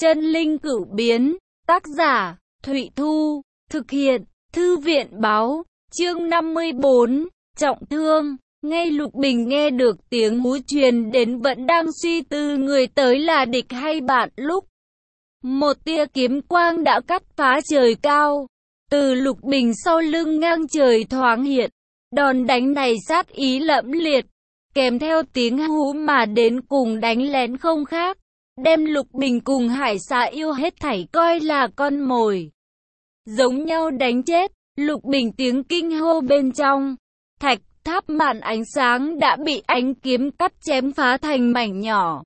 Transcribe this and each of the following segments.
Chân linh cửu biến, tác giả, Thụy Thu, thực hiện, Thư viện báo, chương 54, trọng thương. Ngay Lục Bình nghe được tiếng hú truyền đến vẫn đang suy tư người tới là địch hay bạn lúc một tia kiếm quang đã cắt phá trời cao, từ Lục Bình sau lưng ngang trời thoáng hiện. Đòn đánh này sát ý lẫm liệt, kèm theo tiếng hú mà đến cùng đánh lén không khác, đem Lục Bình cùng Hải Xà Yêu hết thảy coi là con mồi. Giống nhau đánh chết, Lục Bình tiếng kinh hô bên trong. Thạch tháp màn ánh sáng đã bị ánh kiếm cắt chém phá thành mảnh nhỏ.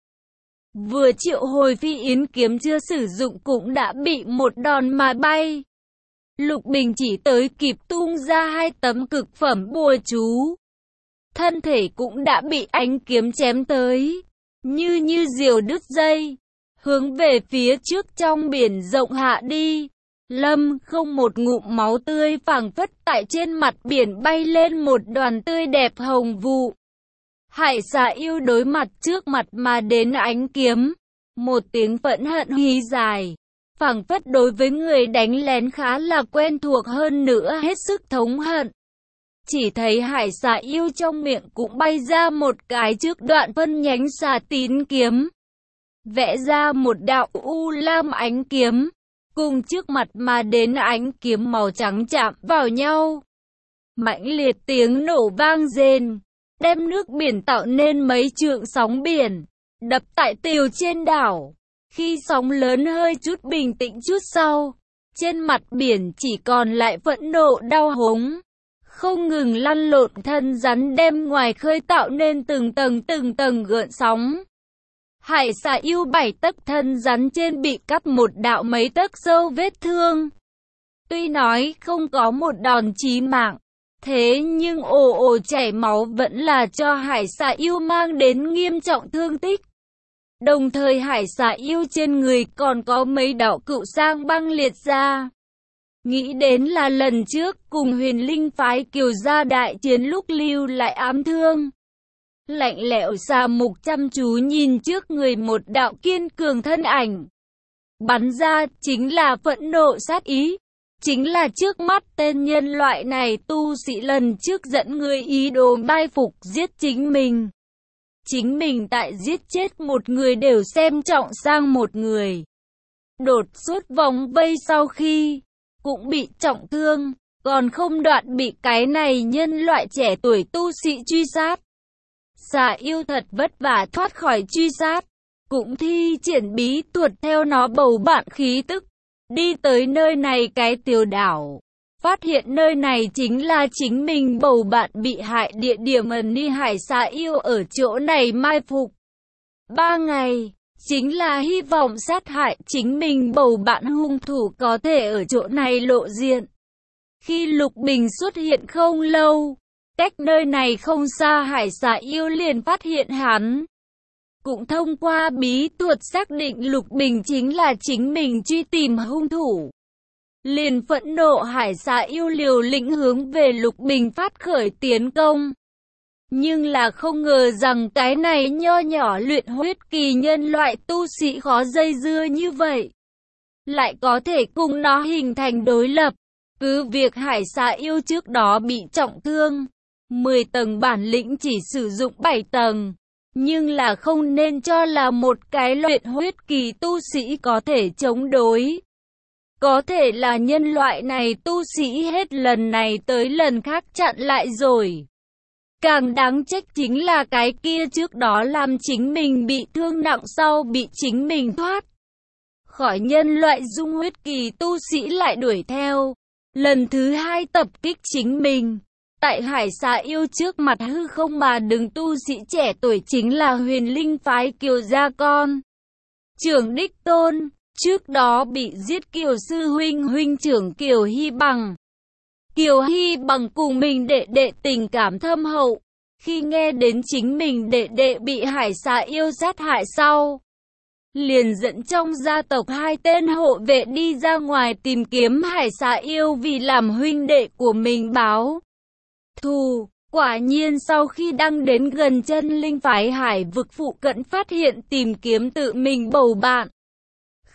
Vừa triệu hồi phi yến kiếm chưa sử dụng cũng đã bị một đòn mà bay. Lục Bình chỉ tới kịp tung ra 2 tấm cực phẩm bùa chú. Thân thể cũng đã bị ánh kiếm chém tới, như diều đứt dây, hướng về phía trước trong biển rộng hạ đi. Lâm không một ngụm máu tươi phảng phất tại trên mặt biển bay lên một đoàn tươi đẹp hồng vụ. Hải Xà Yêu đối mặt trước mặt mà đến ánh kiếm, một tiếng phẫn hận hí dài, phảng phất đối với người đánh lén khá là quen thuộc hơn nữa hết sức thống hận. Chỉ thấy Hải Xà Yêu trong miệng cũng bay ra một cái trước đoạn phân nhánh xà tín kiếm, vẽ ra một đạo u lam ánh kiếm, cùng trước mặt mà đến ánh kiếm màu trắng chạm vào nhau. Mãnh liệt tiếng nổ vang rền, đem nước biển tạo nên mấy trượng sóng biển, đập tại tiều trên đảo. Khi sóng lớn hơi chút bình tĩnh chút sau, trên mặt biển chỉ còn lại phẫn nộ đau hống, không ngừng lăn lộn thân rắn đem ngoài khơi tạo nên từng tầng gợn sóng. Hải Xà Yêu 7 tấc thân rắn trên bị cắt một đạo mấy tấc sâu vết thương. Tuy nói không có một đòn chí mạng, thế nhưng ồ chảy máu vẫn là cho Hải Xà Yêu mang đến nghiêm trọng thương tích. Đồng thời Hải Xà Yêu trên người còn có mấy đạo cựu sang băng liệt ra. Nghĩ đến là lần trước cùng Huyền Linh phái Kiều gia đại chiến lúc lưu lại ám thương. Lạnh lẽo xà mục chăm chú nhìn trước người một đạo kiên cường thân ảnh. Bắn ra chính là phẫn nộ sát ý. Chính là trước mắt tên nhân loại này tu sĩ lần trước dẫn người ý đồ mai phục giết chính mình. Chính mình tại giết chết một người đều xem trọng sang một người. Đột xuất vòng vây sau khi cũng bị trọng thương, còn không đoạn bị cái này nhân loại trẻ tuổi tu sĩ truy sát. Xà Yêu thật vất vả thoát khỏi truy sát, cũng thi triển bí thuật theo nó bầu bạn khí tức, đi tới nơi này cái tiểu đảo, phát hiện nơi này chính là chính mình bầu bạn bị hại địa điểm ẩn ni. Hải Xà Yêu ở chỗ này mai phục 3 ngày, chính là hy vọng sát hại chính mình bầu bạn hung thủ có thể ở chỗ này lộ diện. Khi Lục Bình xuất hiện không lâu, cách nơi này không xa, Hải Xà Yêu liền phát hiện hắn. Cũng thông qua bí thuật xác định Lục Bình chính là chính mình truy tìm hung thủ. Liền phẫn nộ, Hải Xà Yêu liều lĩnh hướng về Lục Bình phát khởi tiến công. Nhưng là không ngờ rằng cái này nho nhỏ luyện huyết kỳ nhân loại tu sĩ khó dây dưa như vậy, lại có thể cùng nó hình thành đối lập. Cứ việc Hải Xà Yêu trước đó bị trọng thương, 10 tầng bản lĩnh chỉ sử dụng 7 tầng, nhưng là không nên cho là một cái luyện huyết kỳ tu sĩ có thể chống đối. Có thể là nhân loại này tu sĩ hết lần này tới lần khác chặn lại rồi. Càng đáng trách chính là cái kia trước đó làm chính mình bị thương nặng sau bị chính mình thoát khỏi nhân loại dung huyết kỳ tu sĩ lại đuổi theo, lần thứ 2 tập kích chính mình. Tại Hải Xà Yêu trước mặt hư không mà đứng tu sĩ trẻ tuổi chính là Huyền Linh phái Kiều gia con trưởng đích tôn, trước đó bị giết Kiều sư huynh trưởng Kiều Hy Bằng. Kiều Hy Bằng cùng mình đệ đệ tình cảm thâm hậu, khi nghe đến chính mình đệ đệ bị Hải Xà Yêu sát hại sau, liền dẫn trong gia tộc 2 tên hộ vệ đi ra ngoài tìm kiếm Hải Xà Yêu vì làm huynh đệ của mình báo thù. Quả nhiên sau khi đang đến gần chân linh phái hải vực phụ cận phát hiện tìm kiếm tự mình bầu bạn,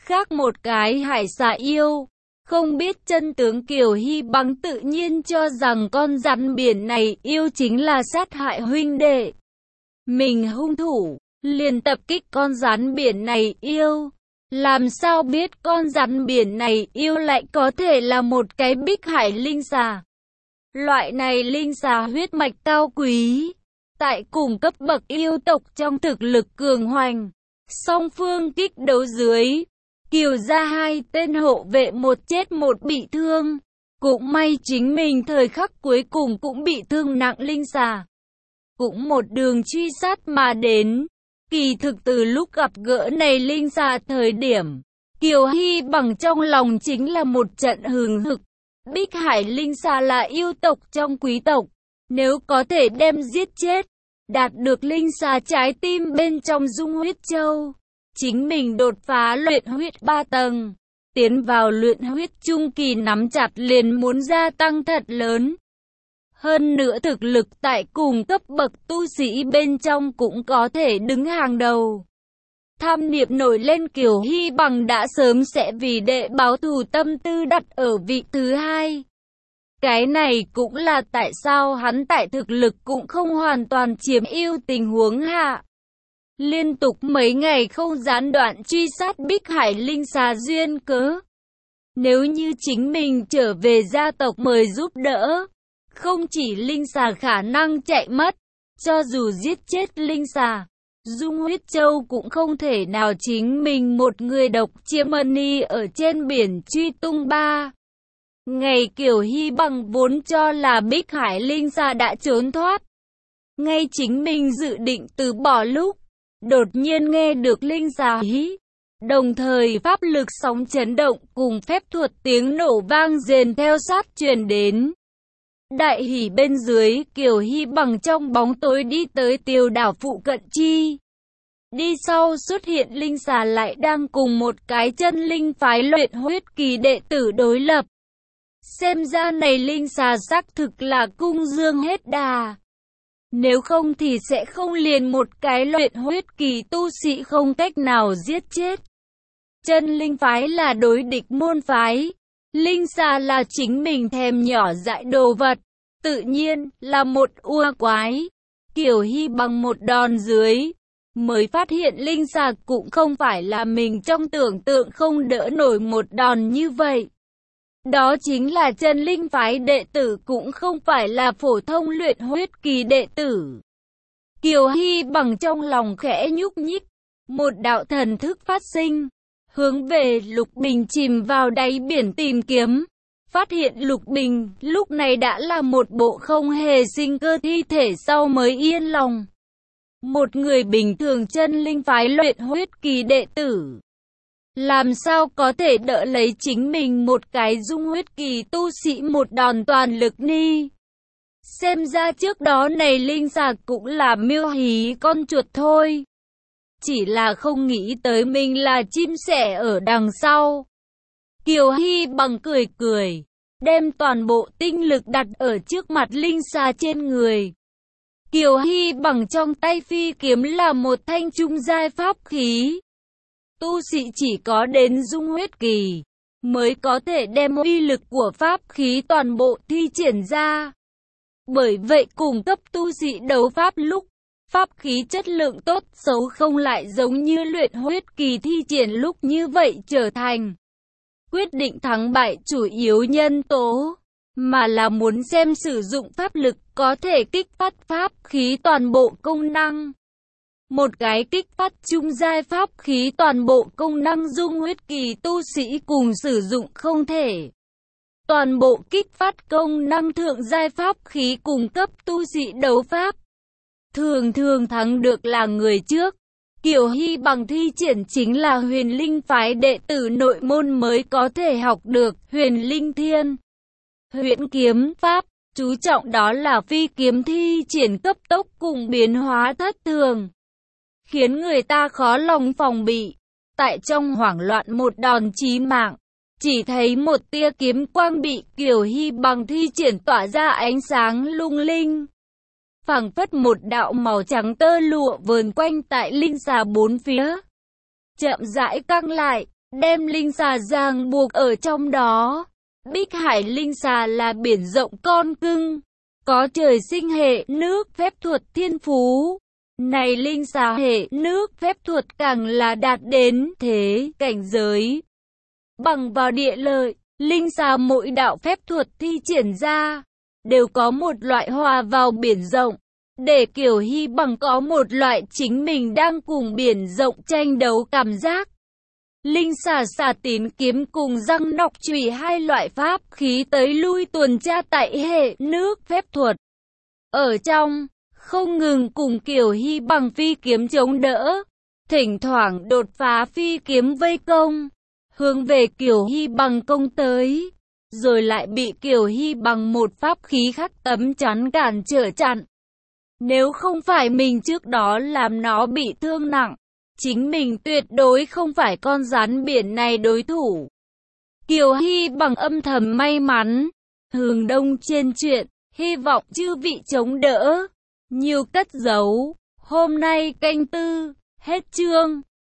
Khác một cái hải xà yêu, không biết chân tướng Kiều Hy Bằng tự nhiên cho rằng con rắn biển này yêu chính là sát hại huynh đệ mình hung thủ, liền tập kích con rắn biển này yêu. Làm sao biết con rắn biển này yêu lại có thể là một cái bích hải linh xà. Loại này linh xà huyết mạch cao quý, tại cùng cấp bậc yêu tộc trong thực lực cường hoành. Song phương kích đấu dưới, Kiều gia hai tên hộ vệ một chết một bị thương. Cũng may chính mình thời khắc cuối cùng cũng bị thương nặng linh xà. Cũng một đường truy sát mà đến. Kỳ thực từ lúc gặp gỡ này linh xà thời điểm, Kiều Hy Bằng trong lòng chính là một trận hừng hực. Bích hải linh xà là yêu tộc trong quý tộc. Nếu có thể đem giết chết, đạt được linh xà trái tim bên trong dung huyết châu, chính mình đột phá luyện huyết 3 tầng, tiến vào luyện huyết trung kỳ nắm chặt liền muốn gia tăng thật lớn. Hơn nữa thực lực tại cùng cấp bậc tu sĩ bên trong cũng có thể đứng hàng đầu. Tham niệm nổi lên, Kiều Hy Bằng đã sớm sẽ vì đệ báo thù tâm tư đặt ở vị thứ hai. Cái này cũng là tại sao hắn tại thực lực cũng không hoàn toàn chiếm ưu tình huống hạ, liên tục mấy ngày không gián đoạn truy sát bích hải linh xà duyên cớ. Nếu như chính mình trở về gia tộc mời giúp đỡ, không chỉ linh xà khả năng chạy mất, cho dù giết chết linh xà, Dung Huyết Châu cũng không thể nào chính mình một người độc chiếm mani ở trên biển truy tung ba. Ngày Kiều Hy Bằng vốn cho là bích hải linh xà đã trốn thoát. Ngay chính mình dự định từ bỏ lúc, đột nhiên nghe được linh xà hí. Đồng thời pháp lực sóng chấn động cùng phép thuật tiếng nổ vang rền theo sát truyền đến. Đại hỉ bên dưới, Kiều Hy Bằng trong bóng tối đi tới tiêu đảo phụ cận chi. Đi sau xuất hiện linh xà lại đang cùng một cái chân linh phái luyện huyết kỳ đệ tử đối lập. Xem ra này linh xà xác thực là cung dương hết đà. Nếu không thì sẽ không liền một cái luyện huyết kỳ tu sĩ không cách nào giết chết. Chân linh phái là đối địch môn phái. Linh xà là chính mình thèm nhỏ dại đồ vật. Tự nhiên là một ua quái. Kiều Hy Bằng một đòn dưới, mới phát hiện linh xà cũng không phải là mình trong tưởng tượng không đỡ nổi một đòn như vậy. Đó chính là chân linh phái đệ tử, cũng không phải là phổ thông luyện huyết kỳ đệ tử. Kiều Hy Bằng trong lòng khẽ nhúc nhích, một đạo thần thức phát sinh, hướng về Lục Bình chìm vào đáy biển tìm kiếm. Phát hiện Lục Bình lúc này đã là một bộ không hề sinh cơ thi thể sau mới yên lòng. Một người bình thường chân linh phái luyện huyết kỳ đệ tử, làm sao có thể đỡ lấy chính mình một cái dung huyết kỳ tu sĩ một đòn toàn lực ni. Xem ra trước đó này linh xà cũng là miêu hí con chuột thôi. Chỉ là không nghĩ tới mình là chim sẻ ở đằng sau. Kiều Hy Bằng cười cười, đem toàn bộ tinh lực đặt ở trước mặt linh xà trên người. Kiều Hy Bằng trong tay phi kiếm là một thanh trung giai pháp khí. Tu sĩ chỉ có đến dung huyết kỳ mới có thể đem uy lực của pháp khí toàn bộ thi triển ra. Bởi vậy cùng cấp tu sĩ đấu pháp lúc, pháp khí chất lượng tốt xấu không lại giống như luyện huyết kỳ thi triển lúc như vậy trở thành quyết định thắng bại chủ yếu nhân tố, mà là muốn xem sử dụng pháp lực có thể kích phát pháp khí toàn bộ công năng. Một cái kích phát trung giai pháp khí toàn bộ công năng dung huyết kỳ tu sĩ cùng sử dụng không thể. Toàn bộ kích phát công năng thượng giai pháp khí cùng cấp tu sĩ đấu pháp, thường thường thắng được là người trước. Kiều Hy Bằng thi triển chính là huyền linh phái đệ tử nội môn mới có thể học được huyền linh thiên huyễn kiếm pháp, chú trọng đó là phi kiếm thi triển cấp tốc cùng biến hóa thất thường, khiến người ta khó lòng phòng bị. Tại trong hoảng loạn một đòn chí mạng, chỉ thấy một tia kiếm quang bị Kiều Hy Bằng thi triển tỏa ra ánh sáng lung linh, phảng phất một đạo màu trắng tơ lụa vờn quanh tại linh xà bốn phía, chậm rãi căng lại, đem linh xà ràng buộc ở trong đó. Bích Hải linh xà là biển rộng con cưng, có trời sinh hệ nước phép thuật thiên phú. Này linh xà hệ nước phép thuật càng là đạt đến thế cảnh giới bằng vào địa lợi. Linh xà mỗi đạo phép thuật thi triển ra đều có một loại hòa vào biển rộng, để Kiều Hy Bằng có một loại chính mình đang cùng biển rộng tranh đấu cảm giác. Linh xà xà tín kiếm cùng răng nọc chùy hai loại pháp khí tới lui tuần tra tại hệ nước phép thuật ở trong, không ngừng cùng Kiều Hy Bằng phi kiếm chống đỡ, thỉnh thoảng đột phá phi kiếm vây công, hướng về Kiều Hy Bằng công tới, rồi lại bị Kiều Hy Bằng một pháp khí khác tấm chắn cản trở chặn. Nếu không phải mình trước đó làm nó bị thương nặng, chính mình tuyệt đối không phải con rắn biển này đối thủ. Kiều Hy Bằng âm thầm may mắn, hướng đông trên chuyện, hy vọng chư vị chống đỡ, nhiều cất giấu. Hôm nay canh tư, hết chương.